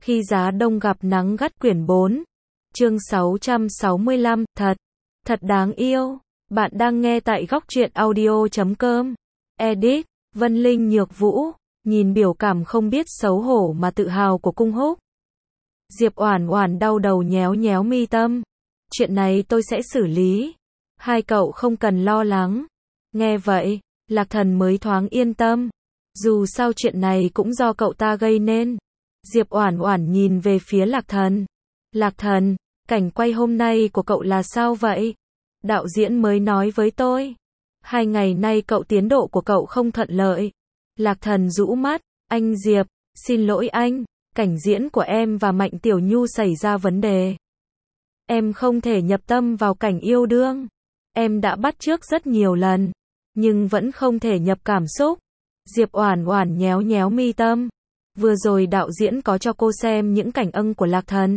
Khi giá đông gặp nắng gắt quyển 4. Chương 665, thật đáng yêu. Bạn đang nghe tại góc truyện audio.com. Edit, Vân Linh Nhược Vũ, nhìn biểu cảm không biết xấu hổ mà tự hào của Cung Húc. Diệp Oản Oản đau đầu nhéo nhéo mi tâm. Chuyện này tôi sẽ xử lý. Hai cậu không cần lo lắng. Nghe vậy, Lạc Thần mới thoáng yên tâm. Dù sao chuyện này cũng do cậu ta gây nên. Diệp Oản Oản nhìn về phía Lạc Thần. Lạc Thần, cảnh quay hôm nay của cậu là sao vậy? Đạo diễn mới nói với tôi. 2 ngày nay cậu tiến độ của cậu không thuận lợi. Lạc Thần rũ mắt. Anh Diệp, xin lỗi anh. Cảnh diễn của em và Mạnh Tiểu Nhu xảy ra vấn đề. Em không thể nhập tâm vào cảnh yêu đương. Em đã bắt chước rất nhiều lần, nhưng vẫn không thể nhập cảm xúc. Diệp Oản Oản nhéo nhéo mi tâm. Vừa rồi đạo diễn có cho cô xem những cảnh ân của Lạc Thần.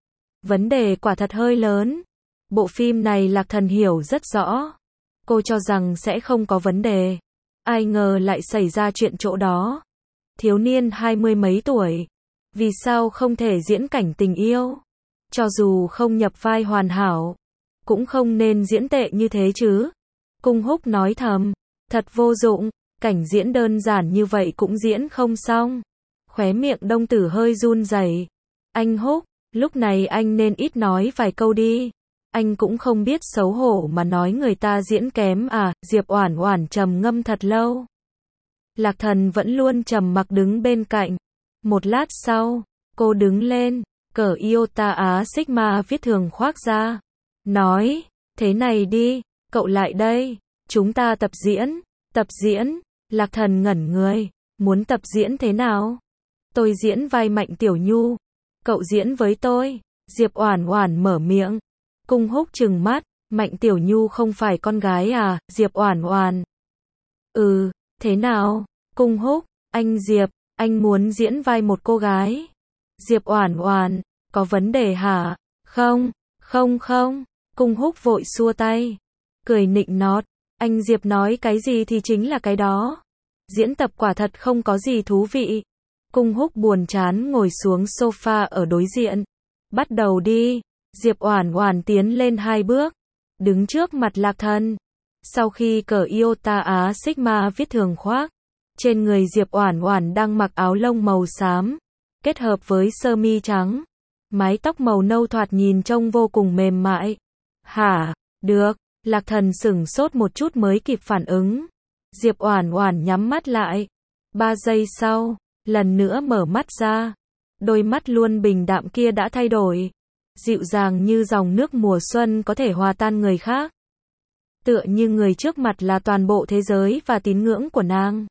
Vấn đề quả thật hơi lớn. Bộ phim này Lạc Thần hiểu rất rõ. Cô cho rằng sẽ không có vấn đề. Ai ngờ lại xảy ra chuyện chỗ đó. Thiếu niên 20 mấy tuổi. Vì sao không thể diễn cảnh tình yêu? Cho dù không nhập vai hoàn hảo, cũng không nên diễn tệ như thế chứ. Cung Húc nói thầm. Thật vô dụng, cảnh diễn đơn giản như vậy cũng diễn không xong. Khóe miệng Đông Tử hơi run rẩy. Anh Húc, lúc này anh nên ít nói vài câu đi. Anh cũng không biết xấu hổ mà nói người ta diễn kém à. Diệp Oản Oản trầm ngâm thật lâu. Lạc Thần vẫn luôn trầm mặc đứng bên cạnh. Một lát sau, cô đứng lên, cởi Iota Á Sigma viết thường khoác ra. Nói, thế này đi, cậu lại đây, chúng ta tập diễn. Tập diễn? Lạc Thần ngẩn người, muốn tập diễn thế nào? Tôi diễn vai Mạnh Tiểu Nhu, cậu diễn với tôi. Diệp Oản Oản mở miệng. Cung Húc trừng mắt, Mạnh Tiểu Nhu không phải con gái à? Diệp Oản Oản. Thế nào? Cung Húc, anh Diệp, anh muốn diễn vai một cô gái. Diệp Oản Oản, có vấn đề hả? Không. Cung Húc vội xua tay, cười nịnh nọt. Anh Diệp nói cái gì thì chính là cái đó. Diễn tập quả thật không có gì thú vị. Cung Húc buồn chán ngồi xuống sofa ở đối diện. Bắt đầu đi. Diệp Oản Oản tiến lên 2 bước, đứng trước mặt Lạc Thần. Sau khi cởi Iota Á Sigma viết thường khoác, trên người Diệp Oản Oản đang mặc áo lông màu xám, kết hợp với sơ mi trắng. Mái tóc màu nâu thoạt nhìn trông vô cùng mềm mại. Hả? Được. Lạc Thần sửng sốt một chút mới kịp phản ứng. Diệp Oản Oản nhắm mắt lại. 3 giây sau, lần nữa mở mắt ra. Đôi mắt luôn bình đạm kia đã thay đổi. Dịu dàng như dòng nước mùa xuân có thể hòa tan người khác. Tựa như người trước mặt là toàn bộ thế giới và tín ngưỡng của nàng.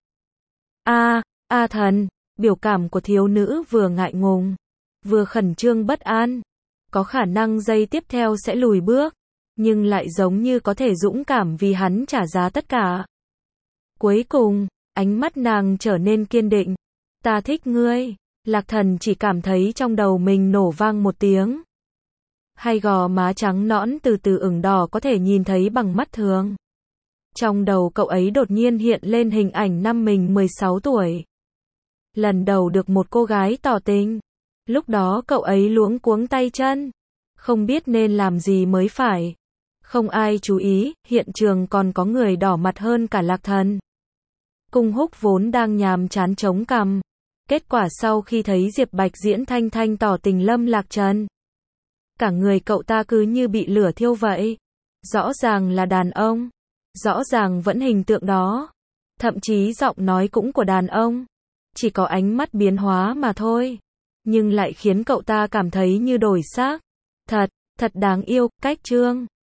Thần, biểu cảm của thiếu nữ vừa ngại ngùng, vừa khẩn trương bất an. Có khả năng giây tiếp theo sẽ lùi bước, nhưng lại giống như có thể dũng cảm vì hắn trả giá tất cả. Cuối cùng, ánh mắt nàng trở nên kiên định. Ta thích ngươi. Lạc Thần chỉ cảm thấy trong đầu mình nổ vang một tiếng. Hai gò má trắng nõn từ từ ửng đỏ có thể nhìn thấy bằng mắt thường. Trong đầu cậu ấy đột nhiên hiện lên hình ảnh năm mình 16 tuổi. Lần đầu được một cô gái tỏ tình. Lúc đó cậu ấy luống cuống tay chân, không biết nên làm gì mới phải. Không ai chú ý, hiện trường còn có người đỏ mặt hơn cả Lạc Thần. Cung Húc vốn đang nhàm chán chống cằm. Kết quả sau khi thấy Diệp Bạch diễn Thanh Thanh tỏ tình Lâm Lạc Trần, cả người cậu ta cứ như bị lửa thiêu vậy. Rõ ràng là đàn ông, rõ ràng vẫn hình tượng đó, thậm chí giọng nói cũng của đàn ông, chỉ có ánh mắt biến hóa mà thôi, nhưng lại khiến cậu ta cảm thấy như đổi xác. Thật đáng yêu. Cách chương